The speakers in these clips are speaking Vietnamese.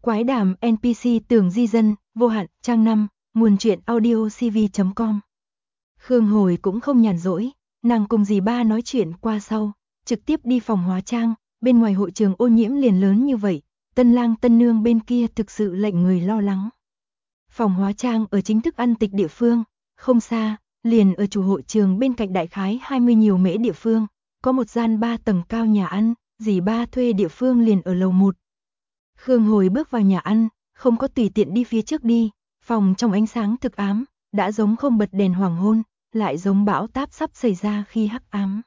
Quái đàm NPC tưởng di dân, vô hạn, trang 5, nguồn truyện audio cv.com. Khương Hồi cũng không nhàn rỗi, nàng cùng dì ba nói chuyện qua sau, trực tiếp đi phòng hóa trang, bên ngoài hội trường ô nhiễm liền lớn như vậy, tân lang tân nương bên kia thực sự lệnh người lo lắng. Phòng hóa trang ở chính thức ăn tịch địa phương, không xa, liền ở chủ hội trường bên cạnh đại khái 20 nhiều mễ địa phương, có một gian 3 tầng cao nhà ăn, dì ba thuê địa phương liền ở lầu 1. Khương Hồi bước vào nhà ăn, không có tùy tiện đi phía trước đi, phòng trong ánh sáng thực ám, đã giống không bật đèn hoàng hôn, lại giống bão táp sắp xảy ra khi hắc ám.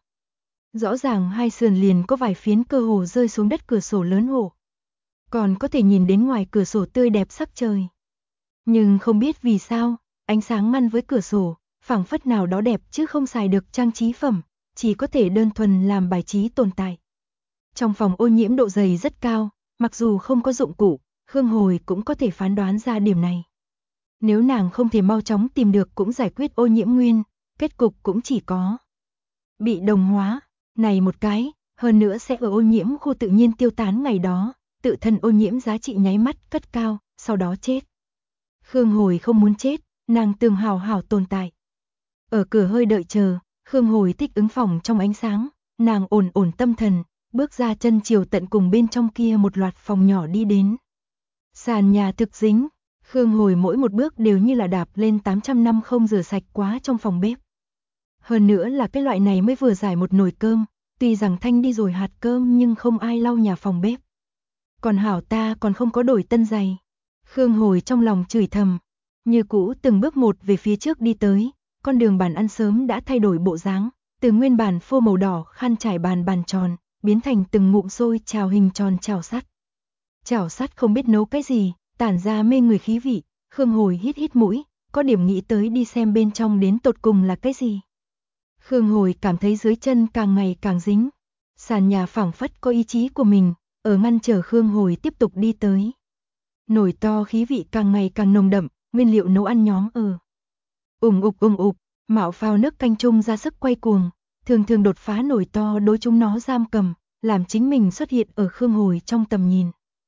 Rõ ràng hai sườn liền có vài phiến cơ hồ rơi xuống đất cửa sổ lớn hổ. Còn có thể nhìn đến ngoài cửa sổ tươi đẹp sắc trời. Nhưng không biết vì sao, ánh sáng ngăn với cửa sổ, phảng phất nào đó đẹp chứ không xài được trang trí phẩm, chỉ có thể đơn thuần làm bài trí tồn tại. Trong phòng ô nhiễm độ dày rất cao, mặc dù không có dụng cụ, Khương Hồi cũng có thể phán đoán ra điểm này. Nếu nàng không thể mau chóng tìm được cũng giải quyết ô nhiễm nguyên, kết cục cũng chỉ có bị đồng hóa, này một cái, hơn nữa sẽ ở ô nhiễm khu tự nhiên tiêu tán ngày đó, tự thân ô nhiễm giá trị nháy mắt cất cao, sau đó chết. Khương Hồi không muốn chết, nàng tưởng hào hào tồn tại. Ở cửa hơi đợi chờ, Khương Hồi thích ứng phòng trong ánh sáng, nàng ổn tâm thần, bước ra chân chiều tận cùng bên trong kia một loạt phòng nhỏ đi đến. Sàn nhà thực dính, Khương Hồi mỗi một bước đều như là đạp lên 800 năm không rửa sạch quá trong phòng bếp. Hơn nữa là cái loại này mới vừa giải một nồi cơm, tuy rằng thanh đi rồi hạt cơm nhưng không ai lau nhà phòng bếp. Còn hảo ta còn không có đổi tân giày. Khương Hồi trong lòng chửi thầm, như cũ từng bước một về phía trước đi tới, con đường bàn ăn sớm đã thay đổi bộ dáng, từ nguyên bản phô màu đỏ khăn trải bàn tròn, biến thành từng ngụm xôi chảo hình tròn chảo sắt. Chảo sắt không biết nấu cái gì, tản ra mê người khí vị, Khương Hồi hít mũi, có điểm nghĩ tới đi xem bên trong đến tột cùng là cái gì. Khương Hồi cảm thấy dưới chân càng ngày càng dính, sàn nhà phảng phất có ý chí của mình, ở ngăn trở Khương Hồi tiếp tục đi tới. Nồi to khí vị càng ngày càng nồng đậm, nguyên liệu nấu ăn nhóm ủng ục, mạo phao nước canh chung ra sức quay cuồng, thường đột phá nồi to đối chúng nó giam cầm, làm chính mình xuất hiện ở Khương Hồi trong tầm nhìn.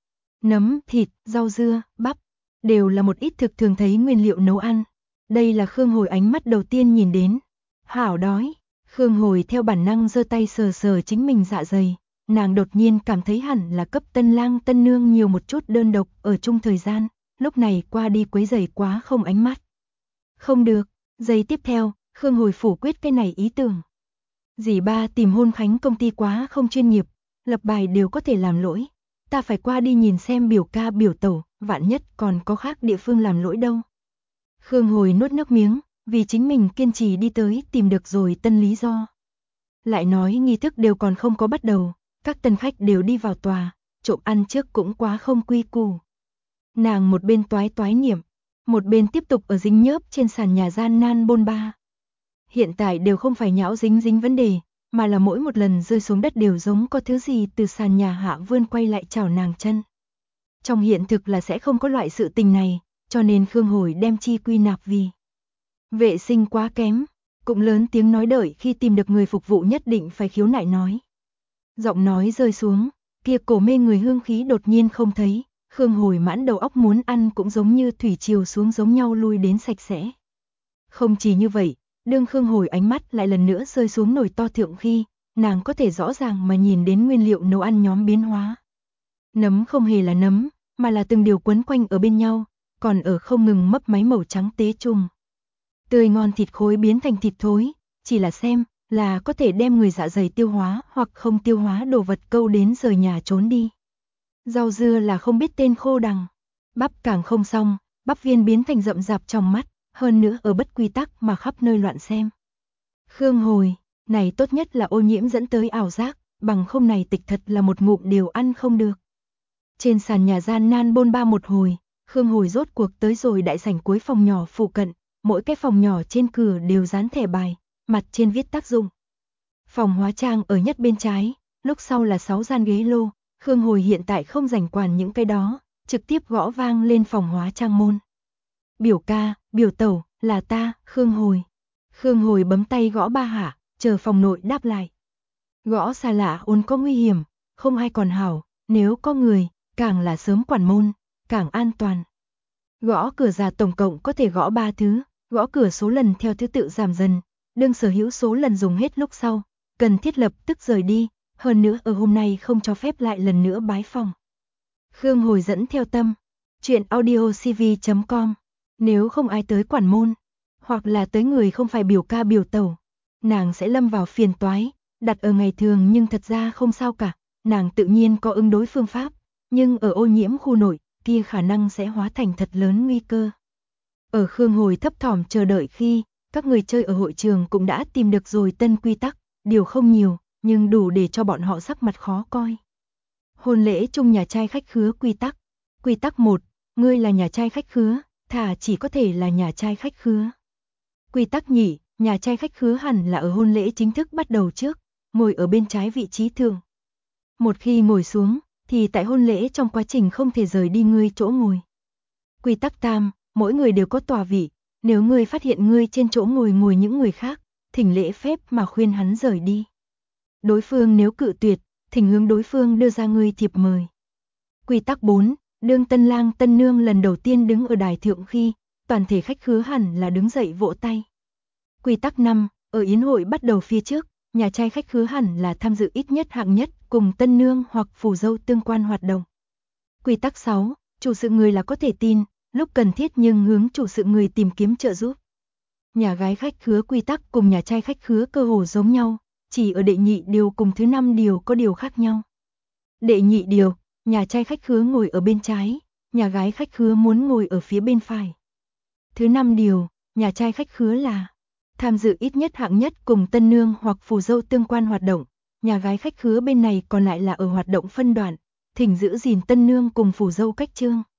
Nấm, thịt, rau dưa, bắp, đều là một ít thực thường thấy nguyên liệu nấu ăn. Đây là Khương Hồi ánh mắt đầu tiên nhìn đến. Hảo đói, Khương Hồi theo bản năng giơ tay sờ chính mình dạ dày, nàng đột nhiên cảm thấy hẳn là cấp tân lang tân nương nhiều một chút đơn độc ở chung thời gian, lúc này qua đi quấy rầy quá không ánh mắt. Không được, giây tiếp theo, Khương Hồi phủ quyết cái này ý tưởng. Dì ba tìm hôn khánh công ty quá không chuyên nghiệp, lập bài đều có thể làm lỗi. Ta phải qua đi nhìn xem biểu ca biểu tẩu, vạn nhất còn có khác địa phương làm lỗi đâu. Khương Hồi nuốt nước miếng, vì chính mình kiên trì đi tới tìm được rồi tân lý do. Lại nói nghi thức đều còn không có bắt đầu, các tân khách đều đi vào tòa, trộm ăn trước cũng quá không quy củ. Nàng một bên toái niệm, một bên tiếp tục ở dính nhớp trên sàn nhà gian nan bôn ba. Hiện tại đều không phải nhão dính vấn đề, mà là mỗi một lần rơi xuống đất đều giống có thứ gì từ sàn nhà hạ vươn quay lại chảo nàng chân. Trong hiện thực là sẽ không có loại sự tình này, cho nên Khương Hồi đem chi quy nạp vì vệ sinh quá kém, cũng lớn tiếng nói đợi khi tìm được người phục vụ nhất định phải khiếu nại nói. Giọng nói rơi xuống, kia cổ mê người hương khí đột nhiên không thấy, Khương Hồi mãn đầu óc muốn ăn cũng giống như thủy triều xuống giống nhau lui đến sạch sẽ. Không chỉ như vậy, đương Khương Hồi ánh mắt lại lần nữa rơi xuống nồi to thượng khi, nàng có thể rõ ràng mà nhìn đến nguyên liệu nấu ăn nhóm biến hóa. Nấm không hề là nấm, mà là từng điều quấn quanh ở bên nhau, còn ở không ngừng mấp máy màu trắng tế trùng. Tươi ngon thịt khối biến thành thịt thối, chỉ là xem, là có thể đem người dạ dày tiêu hóa hoặc không tiêu hóa đồ vật câu đến rời nhà trốn đi. Rau dưa là không biết tên khô đằng, bắp càng không xong, bắp viên biến thành rậm rạp trong mắt, hơn nữa ở bất quy tắc mà khắp nơi loạn xem. Khương Hồi, này tốt nhất là ô nhiễm dẫn tới ảo giác, bằng không này tịch thật là một ngụm đều ăn không được. Trên sàn nhà gian nan bôn ba một hồi, Khương Hồi rốt cuộc tới rồi đại sảnh cuối phòng nhỏ phụ cận, mỗi cái phòng nhỏ trên cửa đều dán thẻ bài, mặt trên viết tác dụng. Phòng hóa trang ở nhất bên trái, lúc sau là 6 gian ghế lô, Khương Hồi hiện tại không rảnh quản những cái đó, trực tiếp gõ vang lên phòng hóa trang môn. Biểu ca, biểu tẩu, là ta, Khương Hồi. Khương Hồi bấm tay gõ 3 hạ, chờ phòng nội đáp lại. Gõ xa lạ ôn có nguy hiểm, không ai còn hảo, nếu có người, càng là sớm quản môn, càng an toàn. Gõ cửa già tổng cộng có thể gõ 3 thứ, gõ cửa số lần theo thứ tự giảm dần, đương sở hữu số lần dùng hết lúc sau, cần thiết lập tức rời đi, hơn nữa ở hôm nay không cho phép lại lần nữa bái phòng. Khương Hồi dẫn theo tâm, chuyện audiocv.com, nếu không ai tới quản môn, hoặc là tới người không phải biểu ca biểu tẩu, nàng sẽ lâm vào phiền toái, đặt ở ngày thường nhưng thật ra không sao cả, nàng tự nhiên có ứng đối phương pháp, nhưng ở ô nhiễm khu nội, kia khả năng sẽ hóa thành thật lớn nguy cơ. Ở Khương Hồi thấp thỏm chờ đợi khi, các người chơi ở hội trường cũng đã tìm được rồi tân quy tắc, điều không nhiều, nhưng đủ để cho bọn họ sắc mặt khó coi. Hôn lễ chung nhà trai khách khứa quy tắc. Quy tắc 1, ngươi là nhà trai khách khứa, thà chỉ có thể là nhà trai khách khứa. Quy tắc nhị, nhà trai khách khứa hẳn là ở hôn lễ chính thức bắt đầu trước, ngồi ở bên trái vị trí thường. Một khi ngồi xuống, thì tại hôn lễ trong quá trình không thể rời đi ngươi chỗ ngồi. Quy tắc tam, mỗi người đều có tòa vị, nếu ngươi phát hiện ngươi trên chỗ ngồi những người khác, thỉnh lễ phép mà khuyên hắn rời đi. Đối phương nếu cự tuyệt, thỉnh hướng đối phương đưa ra ngươi thiệp mời. Quy tắc 4, đương tân lang tân nương lần đầu tiên đứng ở đài thượng khi, toàn thể khách khứa hẳn là đứng dậy vỗ tay. Quy tắc 5, ở yến hội bắt đầu phía trước, nhà trai khách khứa hẳn là tham dự ít nhất hạng nhất cùng tân nương hoặc phù dâu tương quan hoạt động. Quy tắc 6, chủ sự người là có thể tin, lúc cần thiết nhưng hướng chủ sự người tìm kiếm trợ giúp. Nhà gái khách khứa quy tắc cùng nhà trai khách khứa cơ hồ giống nhau, chỉ ở đệ nhị điều cùng thứ 5 điều có điều khác nhau. Đệ nhị điều, nhà trai khách khứa ngồi ở bên trái, nhà gái khách khứa muốn ngồi ở phía bên phải. Thứ 5 điều, nhà trai khách khứa là tham dự ít nhất hạng nhất cùng tân nương hoặc phù dâu tương quan hoạt động, nhà gái khách khứa bên này còn lại là ở hoạt động phân đoạn, thỉnh giữ gìn tân nương cùng phù dâu cách chương.